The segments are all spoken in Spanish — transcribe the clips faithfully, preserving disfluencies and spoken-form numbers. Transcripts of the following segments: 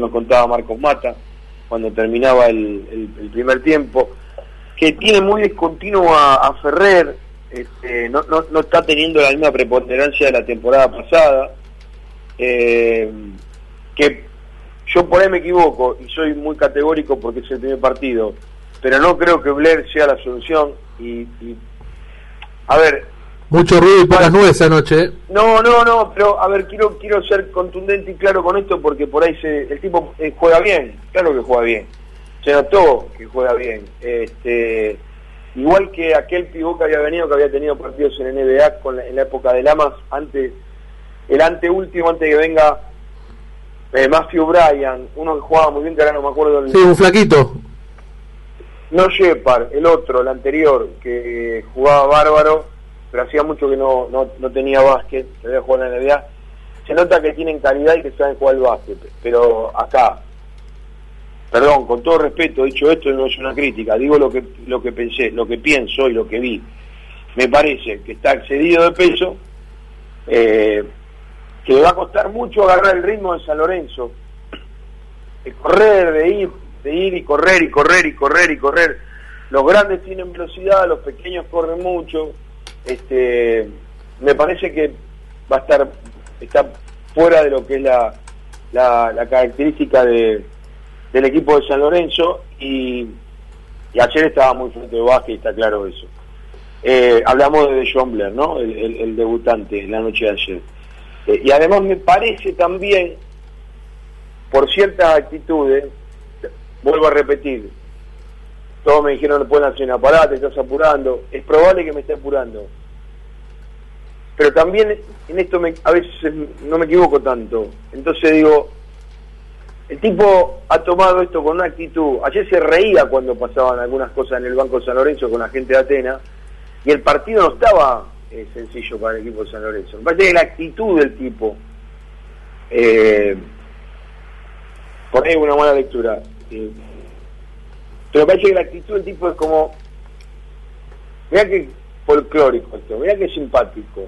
nos contaba Marcos Mata, cuando terminaba el, el, el primer tiempo, que tiene muy discontinuo a, a Ferrer, este, no, no, no está teniendo la misma preponderancia de la temporada pasada, eh, que yo por ahí me equivoco y soy muy categórico porque es el primer partido, pero no creo que Blair sea la solución. Y, y a ver, mucho ruido y pocas nubes esa noche. No, no, no, pero a ver, quiero quiero ser contundente y claro con esto, porque por ahí se, el tipo eh, juega bien, claro que juega bien, se notó que juega bien, este, igual que aquel pivot que había venido, que había tenido partidos en N B A con la, en la época de Lamas, antes, el anteúltimo, antes que venga eh, Matthew Bryan, uno que jugaba muy bien, que ahora no me acuerdo el... Sí, un flaquito. No Shepard, el otro, el anterior, que jugaba bárbaro, pero hacía mucho que no, no, no tenía básquet, que había jugado en la N B A. Se nota que tienen calidad y que saben jugar al básquet, pero acá, perdón, con todo respeto, dicho esto no es una crítica, digo lo que lo que pensé, lo que pienso y lo que vi. Me parece que está excedido de peso, eh, que le va a costar mucho agarrar el ritmo de San Lorenzo, de correr, de ir, de ir y correr y correr y correr y correr. Los grandes tienen velocidad, los pequeños corren mucho. Este, me parece que va a estar está fuera de lo que es la, la, la característica de, del equipo de San Lorenzo, y, y ayer estaba muy fuerte de básquet y está claro eso. Eh, hablamos de John Blair, ¿no? El, el, el debutante en la noche de ayer. Eh, y además me parece también, por ciertas actitudes, vuelvo a repetir, todos me dijeron no pueden hacer una parada, te estás apurando, es probable que me esté apurando, pero también en esto me, a veces no me equivoco tanto, entonces digo, el tipo ha tomado esto con una actitud. Ayer se reía cuando pasaban algunas cosas en el banco de San Lorenzo con la gente de Atenas, y el partido no estaba eh, sencillo para el equipo de San Lorenzo. Me parece que la actitud del tipo, eh, por ahí una buena lectura, eh, pero me parece que la actitud del tipo es como, mirá que folclórico esto, mirá que simpático.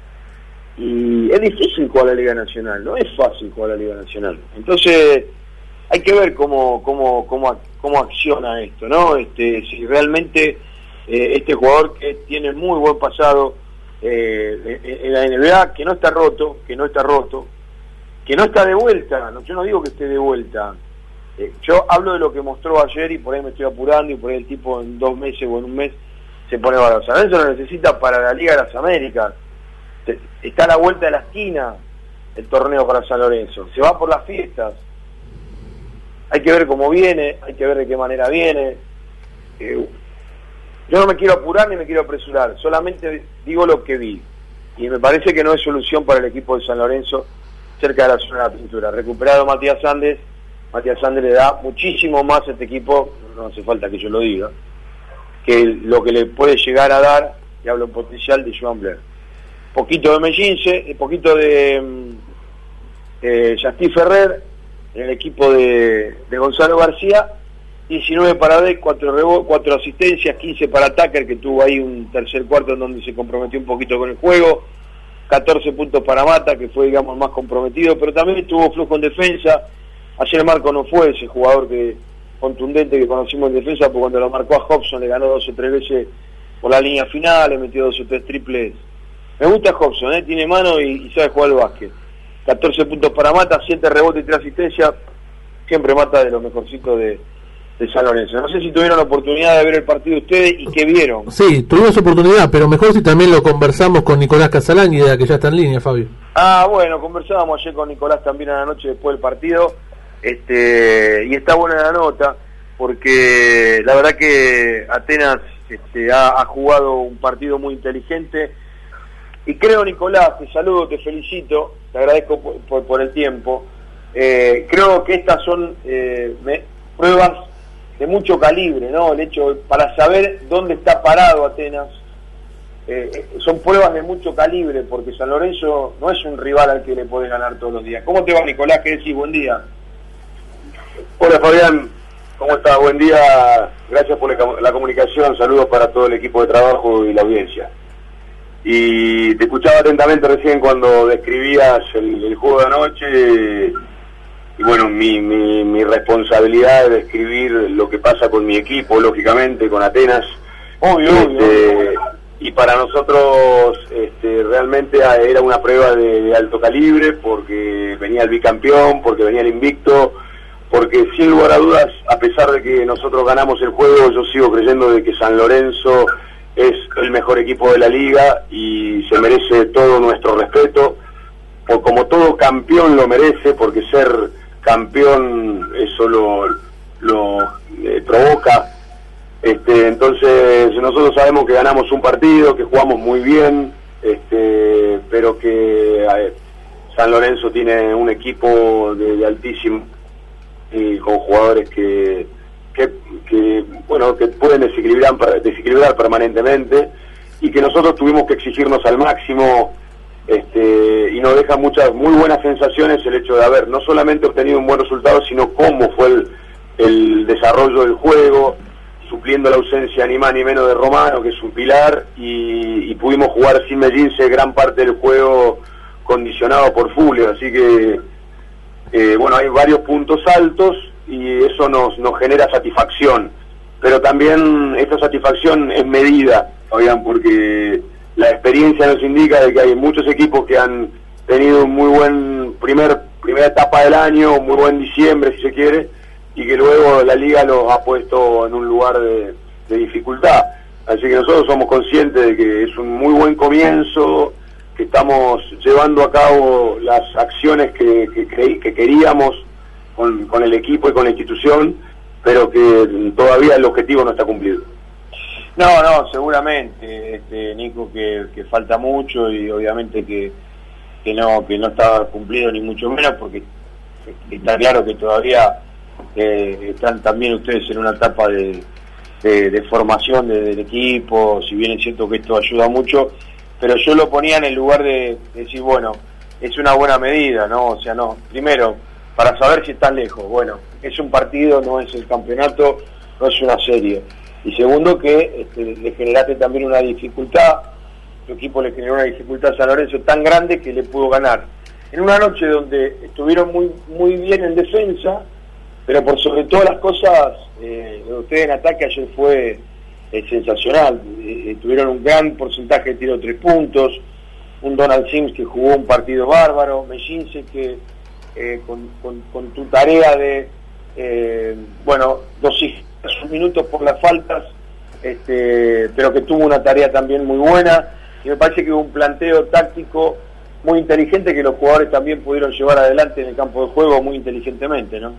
Y es difícil jugar la Liga Nacional, no es fácil jugar la Liga Nacional. Entonces, hay que ver cómo cómo cómo, cómo acciona esto, ¿no? Este, si realmente eh, este jugador que tiene muy buen pasado eh, en la N B A, que no está roto, que no está roto, que no está de vuelta, no, yo no digo que esté de vuelta. Eh, yo hablo de lo que mostró ayer y por ahí me estoy apurando y por ahí el tipo en dos meses o en un mes se pone valor. San Lorenzo lo necesita para la Liga de las Américas. Está a la vuelta de la esquina el torneo para San Lorenzo. Se va por las fiestas. Hay que ver cómo viene, hay que ver de qué manera viene. Eh, yo no me quiero apurar ni me quiero apresurar, solamente digo lo que vi. Y me parece que no es solución para el equipo de San Lorenzo cerca de la zona de la pintura. Recuperado Matías Andes, Matías Andes le da muchísimo más a este equipo, no hace falta que yo lo diga, que lo que le puede llegar a dar, y hablo en potencial, de Joan Blair. Poquito de Mellince, poquito de eh, Yastí Ferrer en el equipo de, de Gonzalo García, diecinueve para D, cuatro, cuatro asistencias, quince para Tucker, que tuvo ahí un tercer cuarto en donde se comprometió un poquito con el juego, catorce puntos para Mata, que fue, digamos, más comprometido, pero también estuvo flojo en defensa. Ayer Marco no fue ese jugador que contundente que conocimos en defensa, porque cuando lo marcó a Hobson le ganó dos o tres veces por la línea final, le metió dos o tres triples. Me gusta Hobson, ¿eh? Tiene mano y, y sabe jugar al básquet. catorce puntos para Mata, siete rebotes y tres asistencias. Siempre Mata de los mejorcitos de, de San Lorenzo. No sé si tuvieron la oportunidad de ver el partido ustedes y qué vieron. Sí, tuvimos oportunidad, pero mejor si también lo conversamos con Nicolás Casalánguida, que ya está en línea, Fabio. Ah, bueno, conversábamos ayer con Nicolás también a la noche después del partido, este y está buena la nota, porque la verdad que Atenas este, ha, ha jugado un partido muy inteligente. Y creo, Nicolás, te saludo, te felicito, te agradezco por, por, por el tiempo. Eh, creo que estas son eh, me, pruebas de mucho calibre, ¿no? El hecho, para saber dónde está parado Atenas, eh, son pruebas de mucho calibre, porque San Lorenzo no es un rival al que le podés ganar todos los días. ¿Cómo te va, Nicolás? ¿Qué decís? Buen día. Hola, Fabián, ¿cómo estás? Buen día, gracias por la, la comunicación, saludos para todo el equipo de trabajo y la audiencia. Y te escuchaba atentamente recién cuando describías el, el juego de anoche, y bueno, mi, mi, mi responsabilidad es describir lo que pasa con mi equipo, lógicamente, con Atenas. Obvio, este, obvio. Y para nosotros este, realmente era una prueba de, de alto calibre, porque venía el bicampeón, porque venía el invicto, porque sin lugar a dudas, a pesar de que nosotros ganamos el juego, yo sigo creyendo de que San Lorenzo es el mejor equipo de la liga y se merece todo nuestro respeto, por como todo campeón lo merece, porque ser campeón eso lo, lo eh, provoca. Este, entonces nosotros sabemos que ganamos un partido, que jugamos muy bien, este, pero que eh, San Lorenzo tiene un equipo de, de altísimo y con jugadores que, que, que bueno que pueden desequilibrar, desequilibrar permanentemente, y que nosotros tuvimos que exigirnos al máximo, este, y nos deja muchas muy buenas sensaciones el hecho de haber no solamente obtenido un buen resultado, sino cómo fue el, el desarrollo del juego, supliendo la ausencia ni más ni menos de Romano, que es un pilar, y, y pudimos jugar sin Mellince gran parte del juego condicionado por Fulio, así que eh, bueno, hay varios puntos altos y eso nos, nos genera satisfacción, pero también esta satisfacción es medida, oigan, porque la experiencia nos indica de que hay muchos equipos que han tenido un muy buen primer primera etapa del año, un muy buen diciembre si se quiere, y que luego la liga los ha puesto en un lugar de, de dificultad. Así que nosotros somos conscientes de que es un muy buen comienzo, que estamos llevando a cabo las acciones que, que, creí, que queríamos con, con el equipo y con la institución, pero que todavía el objetivo no está cumplido. No, no, seguramente, este, Nico, que, que falta mucho y obviamente que, que no que no está cumplido ni mucho menos, porque está claro que todavía eh, están también ustedes en una etapa de, de, de formación de, del equipo, si bien es cierto que esto ayuda mucho, pero yo lo ponía en el lugar de, de decir, bueno, es una buena medida, ¿no? O sea, no, primero, para saber si estás lejos, bueno, es un partido, no es el campeonato, no es una serie. Y segundo, que este, le generaste también una dificultad, tu equipo le generó una dificultad a San Lorenzo tan grande que le pudo ganar. En una noche donde estuvieron muy muy bien en defensa, pero por sobre todas las cosas, eh, lo de ustedes en ataque ayer fue eh, sensacional. Eh, tuvieron un gran porcentaje de tiro de tres puntos, un Donald Sims que jugó un partido bárbaro, Mellince que eh, con, con, con tu tarea de, eh, bueno, dosificar sus minutos por las faltas, este, pero que tuvo una tarea también muy buena, y me parece que hubo un planteo táctico muy inteligente que los jugadores también pudieron llevar adelante en el campo de juego muy inteligentemente, ¿no?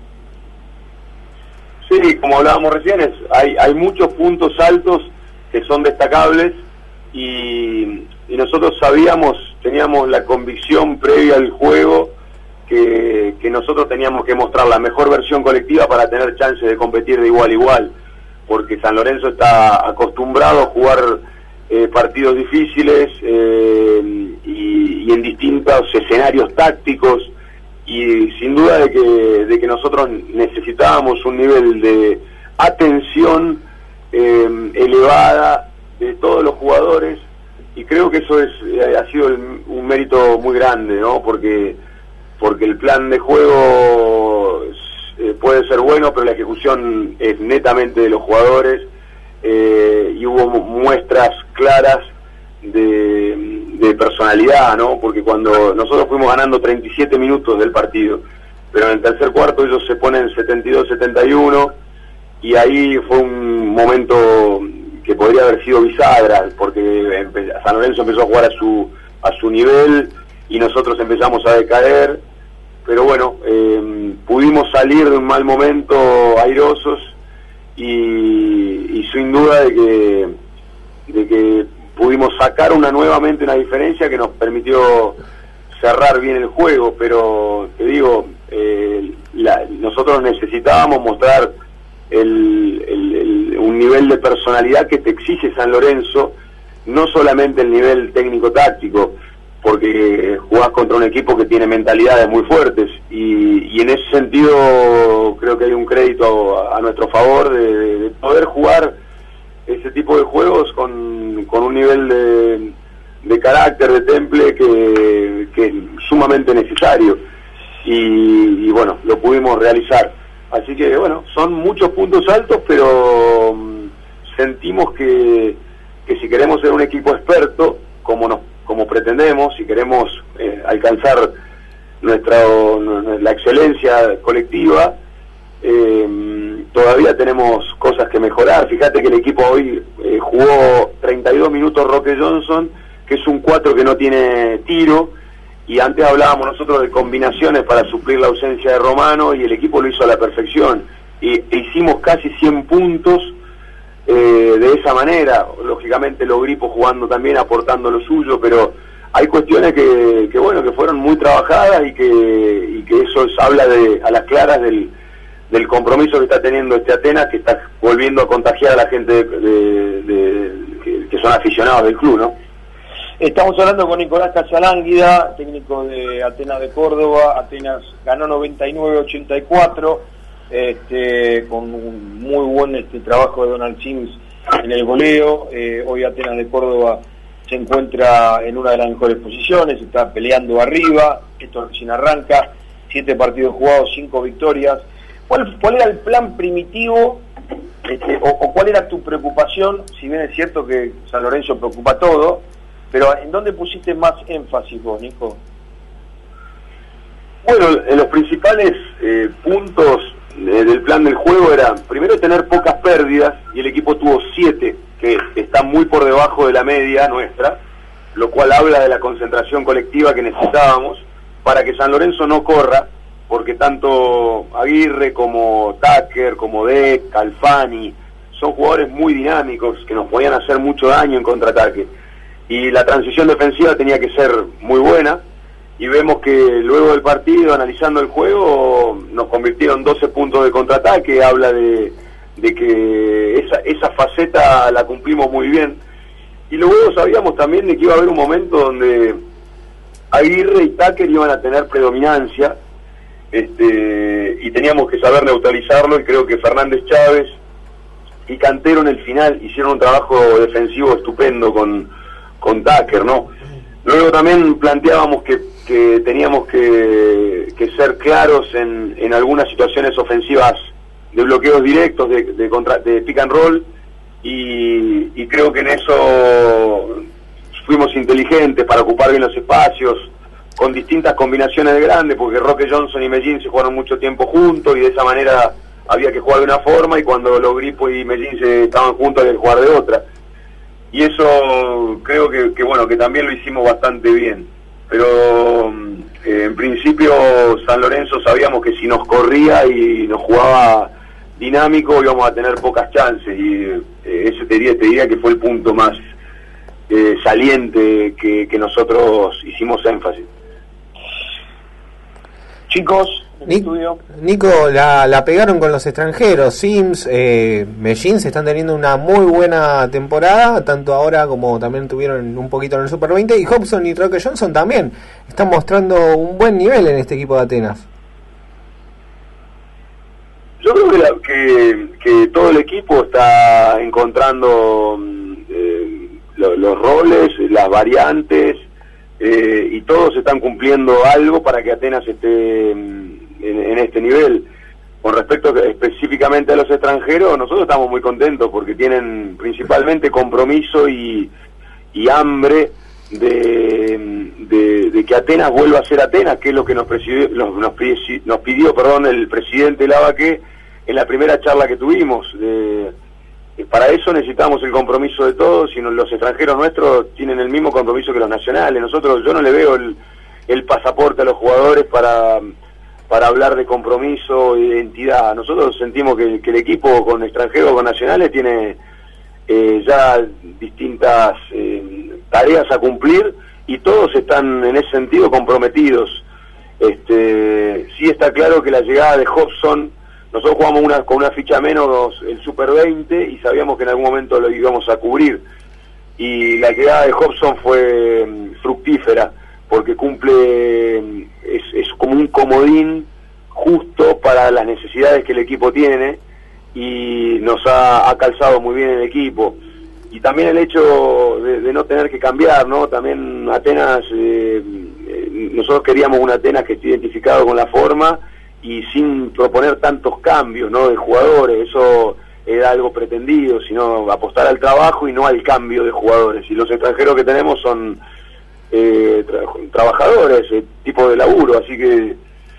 Sí, como hablábamos recién, es, hay, hay muchos puntos altos que son destacables, y, y nosotros sabíamos, teníamos la convicción previa al juego que, que nosotros teníamos que mostrar la mejor versión colectiva para tener chances de competir de igual a igual, porque San Lorenzo está acostumbrado a jugar eh, partidos difíciles eh, y, y en distintos escenarios tácticos, y sin duda de que, de que nosotros necesitábamos un nivel de atención eh, elevada de todos los jugadores, y creo que eso es eh, ha sido el, un mérito muy grande, ¿no? Porque porque el plan de juego eh, puede ser bueno, pero la ejecución es netamente de los jugadores, eh, y hubo muestras claras de, de personalidad, ¿no? Porque cuando nosotros fuimos ganando treinta y siete minutos del partido, pero en el tercer cuarto ellos se ponen setenta y dos setenta y uno, y ahí fue un momento que podría haber sido bisagra, porque San Lorenzo empezó a jugar a su a su nivel y nosotros empezamos a decaer, pero bueno, eh, pudimos salir de un mal momento airosos, y, y sin duda de que de que pudimos sacar una nuevamente una diferencia que nos permitió cerrar bien el juego, pero te digo, eh, la, nosotros necesitábamos mostrar el, el, el, un nivel de personalidad que te exige San Lorenzo, no solamente el nivel técnico-táctico, porque jugás contra un equipo que tiene mentalidades muy fuertes, y, y en ese sentido creo que hay un crédito a, a nuestro favor de, de, de poder jugar ese tipo de juegos con, con un nivel de, de carácter, de temple que, que es sumamente necesario. y, y bueno, lo pudimos realizar. Así que bueno, son muchos puntos altos, pero um, sentimos que, que si queremos ser un equipo experto, como nos, como pretendemos, si queremos eh, alcanzar nuestra la excelencia colectiva, eh, todavía tenemos cosas que mejorar. Fíjate que el equipo hoy eh, jugó treinta y dos minutos Roque Johnson, que es un cuatro que no tiene tiro, y antes hablábamos nosotros de combinaciones para suplir la ausencia de Romano, y el equipo lo hizo a la perfección, y e hicimos casi cien puntos eh, de esa manera. Lógicamente los Gripos jugando también, aportando lo suyo, pero hay cuestiones que, que bueno, que fueron muy trabajadas, y que, y que eso habla de, a las claras del, del compromiso que está teniendo este Atenas, que está volviendo a contagiar a la gente de, de, de, que, que son aficionados del club, ¿no? Estamos hablando con Nicolás Casalánguida, técnico de Atenas de Córdoba. Atenas ganó noventa y nueve a ochenta y cuatro, este, con un muy buen este, trabajo de Donald Sims en el goleo. Eh, hoy Atenas de Córdoba se encuentra en una de las mejores posiciones, está peleando arriba, esto recién arranca, siete partidos jugados, cinco victorias. ¿Cuál, cuál era el plan primitivo, este, o, o cuál era tu preocupación? Si bien es cierto que San Lorenzo preocupa todo, pero ¿en dónde pusiste más énfasis vos, Nico? Bueno, en los principales eh, puntos eh, del plan del juego era, primero, tener pocas pérdidas, y el equipo tuvo siete, que está muy por debajo de la media nuestra, lo cual habla de la concentración colectiva que necesitábamos para que San Lorenzo no corra, porque tanto Aguirre como Tucker, como Deck, Calfani, son jugadores muy dinámicos que nos podían hacer mucho daño en contraataque. Y la transición defensiva tenía que ser muy buena, y vemos que luego del partido, analizando el juego, nos convirtieron doce puntos de contraataque. Habla de, de que esa, esa faceta la cumplimos muy bien, y luego sabíamos también de que iba a haber un momento donde Aguirre y Tucker iban a tener predominancia, este, y teníamos que saber neutralizarlo, y creo que Fernández Chávez y Cantero en el final hicieron un trabajo defensivo estupendo con con Tucker, ¿no? Luego también planteábamos que, que teníamos que, que ser claros en, en algunas situaciones ofensivas de bloqueos directos, de, de, contra, de pick and roll, y, y creo que en eso fuimos inteligentes para ocupar bien los espacios, con distintas combinaciones de grandes, porque Roque Johnson y Mellín se jugaron mucho tiempo juntos, y de esa manera había que jugar de una forma, y cuando los Gripos y Mellín se estaban juntos había que jugar de otra. Y eso creo que, que bueno, que también lo hicimos bastante bien. Pero eh, en principio San Lorenzo sabíamos que si nos corría y nos jugaba dinámico íbamos a tener pocas chances, y eh, ese te diría, te diría que fue el punto más eh, saliente que, que nosotros hicimos énfasis. Chicos, Nic Nico, la, la pegaron con los extranjeros. Sims, eh, Mellín se están teniendo una muy buena temporada, tanto ahora como también tuvieron un poquito en el Super veinte, y Hobson y Roque Johnson también están mostrando un buen nivel en este equipo de Atenas. Yo creo que, la, que, que todo el equipo está encontrando eh, lo, los roles, las variantes, eh, y todos están cumpliendo algo para que Atenas esté en, en este nivel. Con respecto específicamente a los extranjeros, nosotros estamos muy contentos porque tienen principalmente compromiso y, y hambre de, de, de que Atenas vuelva a ser Atenas, que es lo que nos, presidió, nos, nos, nos pidió perdón, el presidente Lavaque en la primera charla que tuvimos. De, para eso necesitamos el compromiso de todos, y los extranjeros nuestros tienen el mismo compromiso que los nacionales. Nosotros, yo no le veo el, el pasaporte a los jugadores para... para hablar de compromiso y de identidad. Nosotros sentimos que, que el equipo con extranjeros, con nacionales, tiene eh, ya distintas eh, tareas a cumplir, y todos están en ese sentido comprometidos. Este, sí está claro que la llegada de Hobson, nosotros jugamos una, con una ficha menos el Super veinte y sabíamos que en algún momento lo íbamos a cubrir, y la llegada de Hobson fue um, fructífera, porque cumple, es, es como un comodín justo para las necesidades que el equipo tiene, y nos ha, ha calzado muy bien el equipo. Y también el hecho de, de no tener que cambiar, ¿no? También Atenas eh, nosotros queríamos un Atenas que esté identificado con la forma y sin proponer tantos cambios, ¿no?, de jugadores. Eso era algo pretendido, sino apostar al trabajo y no al cambio de jugadores. Y los extranjeros que tenemos son eh, tra trabajadores, eh, tipo de laburo, así que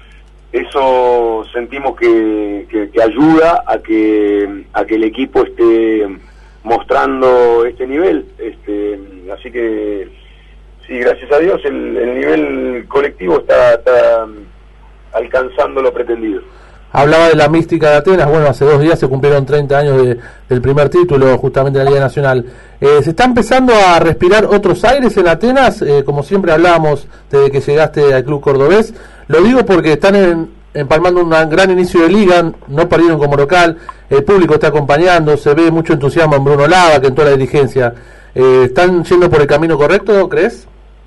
eso sentimos que, que, que ayuda a que a que el equipo esté mostrando este nivel. Este, así que sí, gracias a Dios el, el nivel colectivo está, está alcanzando lo pretendido. Hablaba de la mística de Atenas. Bueno, hace dos días se cumplieron treinta años de, del primer título justamente en la Liga Nacional. Eh, ¿Se está empezando a respirar otros aires en Atenas? Eh, como siempre hablábamos desde que llegaste al club cordobés. Lo digo porque están en, empalmando un gran inicio de liga, no perdieron como local, el público está acompañando, se ve mucho entusiasmo en Bruno Lava, que en toda la dirigencia. Eh, ¿Están yendo por el camino correcto, crees?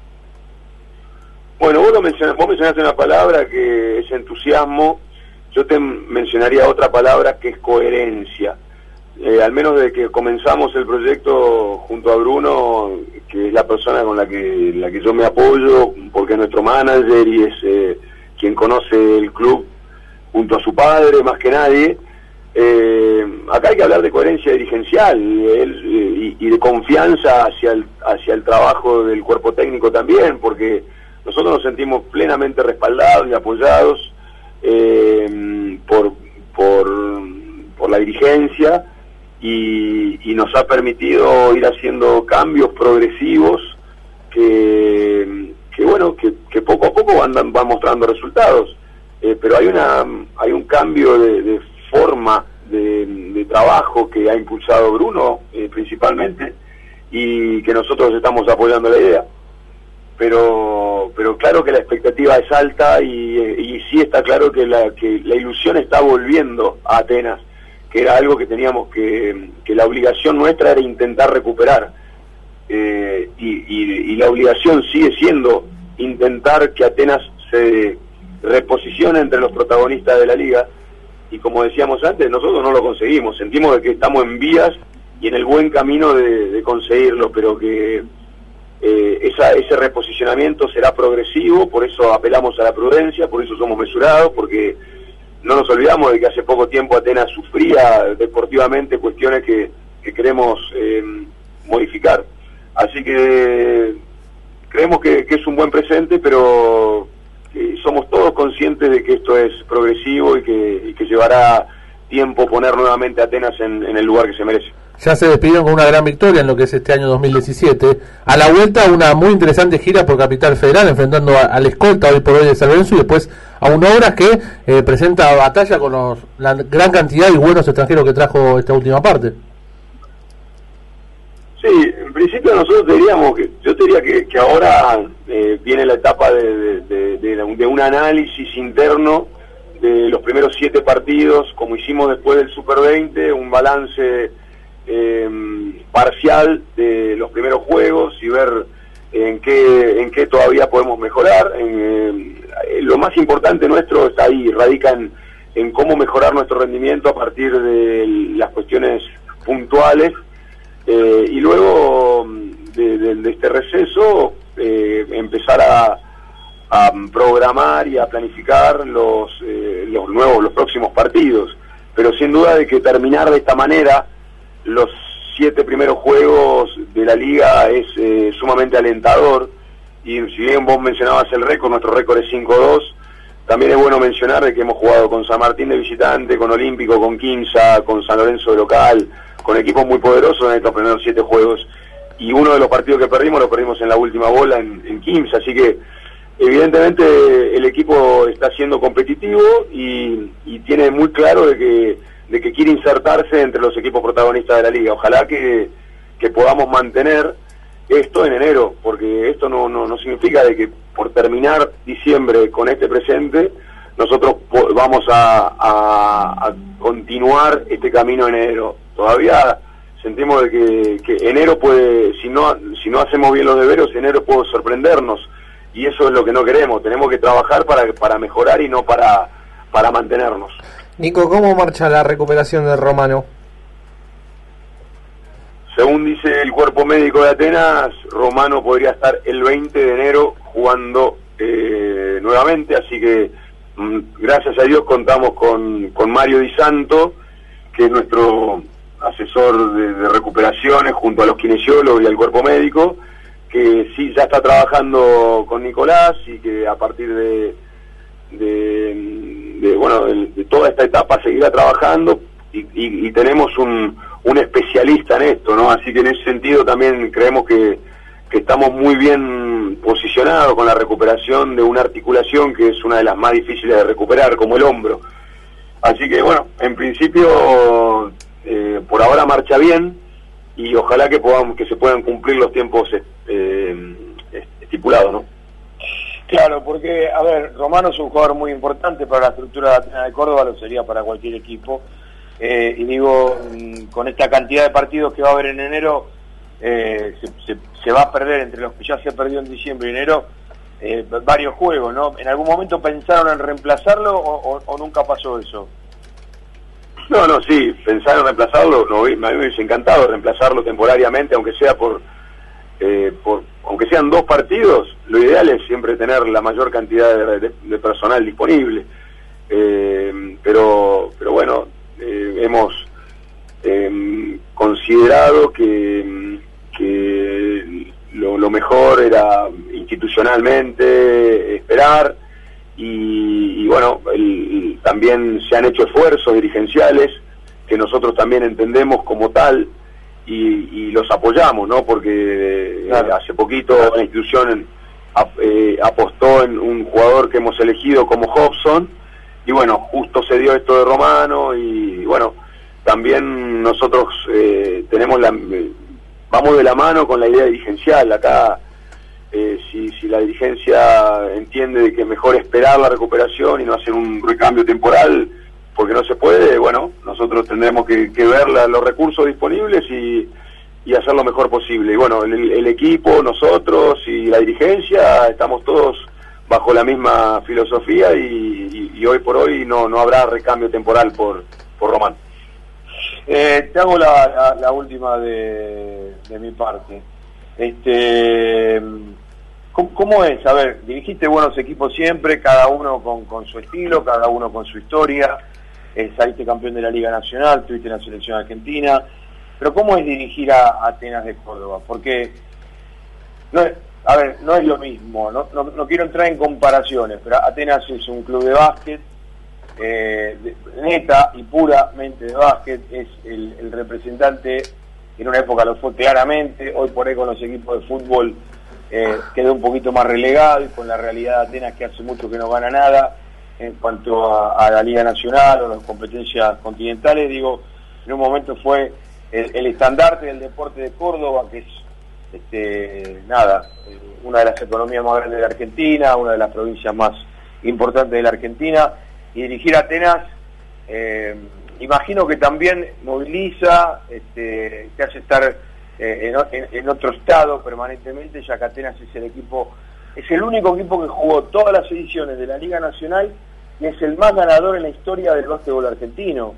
Bueno, vos, lo mencionaste, vos mencionaste una palabra que es entusiasmo. Yo te mencionaría otra palabra que es coherencia. Eh, al menos desde que comenzamos el proyecto junto a Bruno, que es la persona con la que la que yo me apoyo, porque es nuestro manager y es eh, quien conoce el club junto a su padre más que nadie. Eh, acá hay que hablar de coherencia dirigencial él, eh, y, y de confianza hacia el, hacia el trabajo del cuerpo técnico también, porque nosotros nos sentimos plenamente respaldados y apoyados Eh, por, por, por la dirigencia y, y nos ha permitido ir haciendo cambios progresivos que, que bueno, que, que poco a poco van, van mostrando resultados, eh, pero hay una hay un cambio de, de forma de, de trabajo que ha impulsado Bruno eh, principalmente, y que nosotros estamos apoyando la idea. Pero pero claro que la expectativa es alta y, y sí está claro que la, que la ilusión está volviendo a Atenas, que era algo que teníamos que, que la obligación nuestra era intentar recuperar, eh, y, y, y la obligación sigue siendo intentar que Atenas se reposicione entre los protagonistas de la liga, y como decíamos antes, nosotros no lo conseguimos, sentimos de que estamos en vías y en el buen camino de, de conseguirlo, pero que Eh, esa, ese reposicionamiento será progresivo, por eso apelamos a la prudencia, por eso somos mesurados, porque no nos olvidamos de que hace poco tiempo Atenas sufría deportivamente cuestiones que, que queremos eh, modificar. Así que creemos que, que es un buen presente, pero eh, somos todos conscientes de que esto es progresivo y que, y que llevará tiempo poner nuevamente a Atenas en, en el lugar que se merece. Ya se despidieron con una gran victoria en lo que es este año dos mil diecisiete. A la vuelta, una muy interesante gira por Capital Federal, enfrentando a, al escolta hoy por hoy de San Lorenzo, y después a una obra que eh, presenta batalla con los, la gran cantidad y buenos extranjeros que trajo esta última parte. Sí, en principio nosotros diríamos que, yo diría que, que ahora eh, viene la etapa de, de, de, de, de un análisis interno de los primeros siete partidos, como hicimos después del Super veinte, un balance Eh, parcial de los primeros juegos y ver en qué en qué todavía podemos mejorar. En, eh, lo más importante nuestro está ahí, radica en, en cómo mejorar nuestro rendimiento a partir de las cuestiones puntuales, eh, y luego de, de, de este receso eh, empezar a, a programar y a planificar los, eh, los nuevos, los próximos partidos, pero sin duda de que terminar de esta manera los siete primeros juegos de la liga es eh, sumamente alentador. Y si bien vos mencionabas el récord, nuestro récord es cinco dos, también es bueno mencionar de que hemos jugado con San Martín de visitante, con Olímpico, con Quimsa, con San Lorenzo de local, con equipos muy poderosos en estos primeros siete juegos, y uno de los partidos que perdimos lo perdimos en la última bola en, en Quimsa, así que evidentemente el equipo está siendo competitivo y, y tiene muy claro de que de que quiere insertarse entre los equipos protagonistas de la liga. Ojalá que, que podamos mantener esto en enero, porque esto no, no, no significa de que por terminar diciembre con este presente nosotros vamos a, a, a continuar este camino en enero. Todavía sentimos de que, que enero puede, si no, si no hacemos bien los deberes, enero puede sorprendernos, y eso es lo que no queremos. Tenemos que trabajar para, para mejorar y no para, para mantenernos. Nico, ¿cómo marcha la recuperación del Romano? Según dice el cuerpo médico de Atenas, Romano podría estar el veinte de enero jugando eh, nuevamente, así que mm, gracias a Dios contamos con, con Mario Di Santo, que es nuestro asesor de, de recuperaciones junto a los kinesiólogos y al cuerpo médico, que sí ya está trabajando con Nicolás y que a partir de, de, de bueno de, de toda esta etapa seguirá trabajando y, y, y tenemos un, un especialista en esto, ¿no? Así que en ese sentido también creemos que, que estamos muy bien posicionados con la recuperación de una articulación que es una de las más difíciles de recuperar, como el hombro. Así que bueno, en principio eh, por ahora marcha bien y ojalá que podamos que se puedan cumplir los tiempos eh, estipulados, ¿no? Claro, porque, a ver, Romano es un jugador muy importante para la estructura de Atenas de Córdoba, lo sería para cualquier equipo, eh, y digo, con esta cantidad de partidos que va a haber en enero, eh, se, se, se va a perder entre los que ya se perdió en diciembre y enero, eh, varios juegos, ¿no? ¿En algún momento pensaron en reemplazarlo o, o, o nunca pasó eso? No, no, sí, pensar en reemplazarlo, no, me hubiese encantado reemplazarlo temporariamente, aunque sea por, eh, por, aunque sean dos partidos, lo ideal es siempre tener la mayor cantidad de, de, de personal disponible, eh, pero, pero bueno, eh, hemos eh, considerado que, que lo, lo mejor era institucionalmente esperar. Y, y bueno, el, también se han hecho esfuerzos dirigenciales que nosotros también entendemos como tal y, y los apoyamos, ¿no? Porque claro, eh, hace poquito la institución ap, eh, apostó en un jugador que hemos elegido como Hobson y bueno, justo se dio esto de Romano y, y bueno, también nosotros eh, tenemos la vamos de la mano con la idea dirigencial acá. Eh, si, si la dirigencia entiende de que es mejor esperar la recuperación y no hacer un recambio temporal porque no se puede, bueno, nosotros tendremos que, que ver la, los recursos disponibles y, y hacer lo mejor posible. Y bueno, el, el equipo, nosotros y la dirigencia estamos todos bajo la misma filosofía y, y, y hoy por hoy no, no habrá recambio temporal por, por Román. Eh, te hago la, la, la última de, de mi parte. Este... ¿Cómo es? A ver, dirigiste buenos equipos siempre, cada uno con, con su estilo, cada uno con su historia, eh, saliste campeón de la Liga Nacional, tuviste en la selección argentina, pero ¿cómo es dirigir a Atenas de Córdoba? Porque, no es, a ver, no es lo mismo, no, no, no quiero entrar en comparaciones, pero Atenas es un club de básquet, eh, de, neta y puramente de básquet, es el, el representante, en una época lo fue claramente, hoy por ahí con los equipos de fútbol, Eh, quedó un poquito más relegado y con la realidad de Atenas que hace mucho que no gana nada en cuanto a, a la Liga Nacional o las competencias continentales, digo, en un momento fue el, el estandarte del deporte de Córdoba, que es este, nada, una de las economías más grandes de la Argentina, una de las provincias más importantes de la Argentina, y dirigir a Atenas, eh, imagino que también moviliza, este, te hace estar Eh, en, en otro estado permanentemente, ya que Atenas es el equipo, es el único equipo que jugó todas las ediciones de la Liga Nacional y es el más ganador en la historia del básquetbol argentino,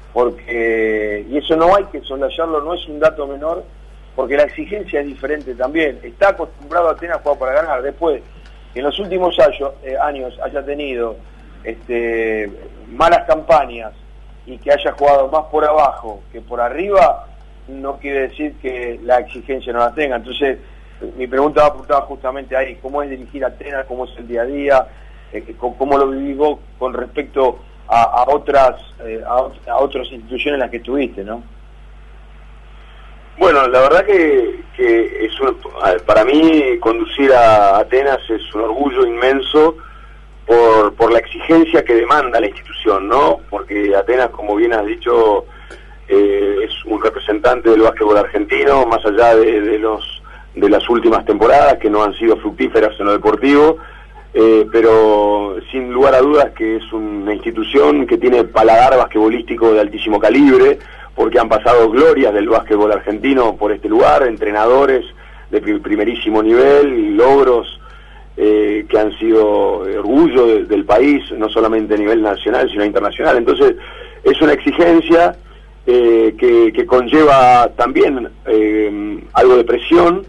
porque, y eso no hay que soslayarlo, no es un dato menor, porque la exigencia es diferente también. Está acostumbrado Atenas a jugar para ganar, después que en los últimos años, eh, años haya tenido este, malas campañas y que haya jugado más por abajo que por arriba, no quiere decir que la exigencia no la tenga. Entonces, mi pregunta va apuntada justamente ahí: ¿cómo es dirigir a Atenas? ¿Cómo es el día a día? Eh, ¿Cómo lo vivís vos con respecto a, a otras eh, a, a otras instituciones en las que estuviste, no? Bueno, la verdad que, que es un, para mí conducir a Atenas es un orgullo inmenso por, por la exigencia que demanda la institución, ¿no? Porque Atenas, como bien has dicho, Eh, es un representante del básquetbol argentino, más allá de, de los de las últimas temporadas que no han sido fructíferas en lo deportivo, eh, pero sin lugar a dudas que es una institución que tiene paladar basquetbolístico de altísimo calibre, porque han pasado glorias del básquetbol argentino por este lugar, entrenadores de primerísimo nivel, logros eh, que han sido orgullo de, del país, no solamente a nivel nacional sino internacional. Entonces es una exigencia Eh, que, que conlleva también eh, algo de presión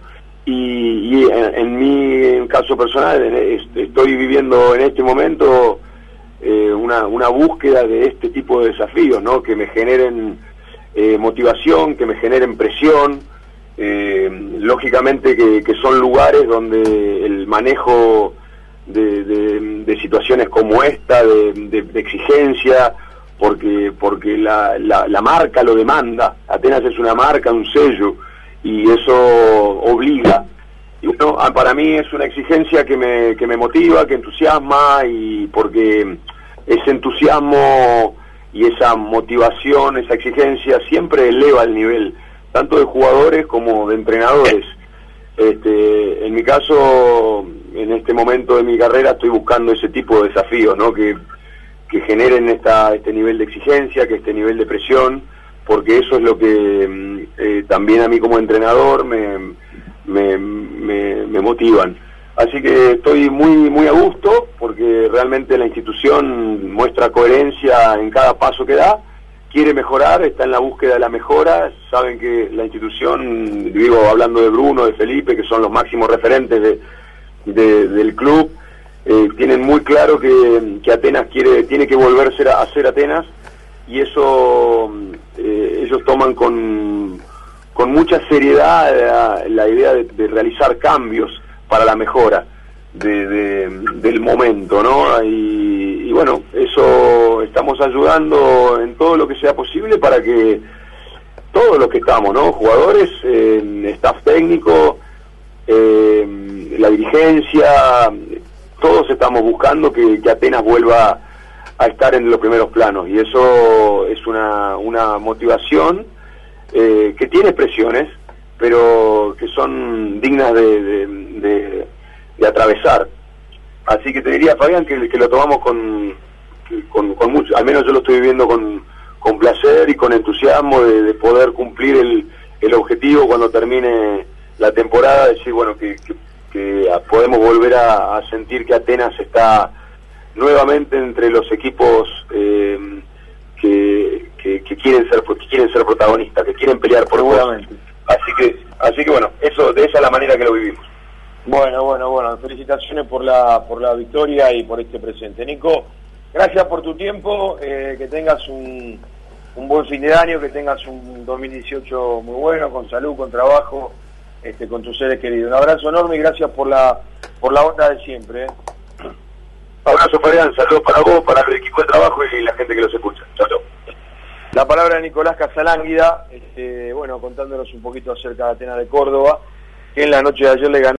y, y en, en mi caso personal estoy viviendo en este momento eh, una, una búsqueda de este tipo de desafíos, ¿no? Que me generen eh, motivación, que me generen presión, eh, lógicamente que, que son lugares donde el manejo de, de, de situaciones como esta, de, de, de exigencia, porque porque la, la, la marca lo demanda. Atenas es una marca, un sello, y eso obliga. Y bueno, para mí es una exigencia que me, que me motiva, que entusiasma, y porque ese entusiasmo y esa motivación, esa exigencia siempre eleva el nivel, tanto de jugadores como de entrenadores. Este, en mi caso, en este momento de mi carrera estoy buscando ese tipo de desafíos, ¿no? Que, que generen esta, este nivel de exigencia, que este nivel de presión, porque eso es lo que eh, también a mí como entrenador me, me, me, me motivan. Así que estoy muy muy a gusto, porque realmente la institución muestra coherencia en cada paso que da, quiere mejorar, está en la búsqueda de la mejora. Saben que la institución, digo, hablando de Bruno, de Felipe, que son los máximos referentes de, de, del club, eh, tienen muy claro que, que Atenas quiere tiene que volverse a, a ser Atenas, y eso eh, ellos toman con, con mucha seriedad la, la idea de, de realizar cambios para la mejora de, de, del momento, ¿no? Y, y bueno, eso estamos ayudando en todo lo que sea posible para que todos los que estamos, ¿no? Jugadores, eh, staff técnico, eh, la dirigencia, todos estamos buscando que, que Atenas vuelva a estar en los primeros planos, y eso es una, una motivación eh, que tiene presiones, pero que son dignas de, de, de, de atravesar. Así que te diría, Fabián, que, que lo tomamos con, con, con mucho, al menos yo lo estoy viviendo con, con placer y con entusiasmo de, de poder cumplir el, el objetivo cuando termine la temporada, decir, bueno, que, que, que podemos volver a, a sentir que Atenas está nuevamente entre los equipos eh, que, que, que quieren ser que quieren ser protagonistas, que quieren pelear por cosas. Así que, así que bueno, eso de esa es la manera que lo vivimos. Bueno, bueno, bueno, felicitaciones por la por la victoria y por este presente. Nico, gracias por tu tiempo, eh, que tengas un, un buen fin de año, que tengas un dos mil dieciocho muy bueno, con salud, con trabajo, este, con tus seres queridos. Un abrazo enorme y gracias por la por la onda de siempre. ¿eh? Abrazo, Fabián, saludos para vos, para el equipo de trabajo y la gente que los escucha. Chao, chao. La palabra de Nicolás Casalánguida, este, bueno, contándonos un poquito acerca de Atenas de Córdoba, que en la noche de ayer le ganó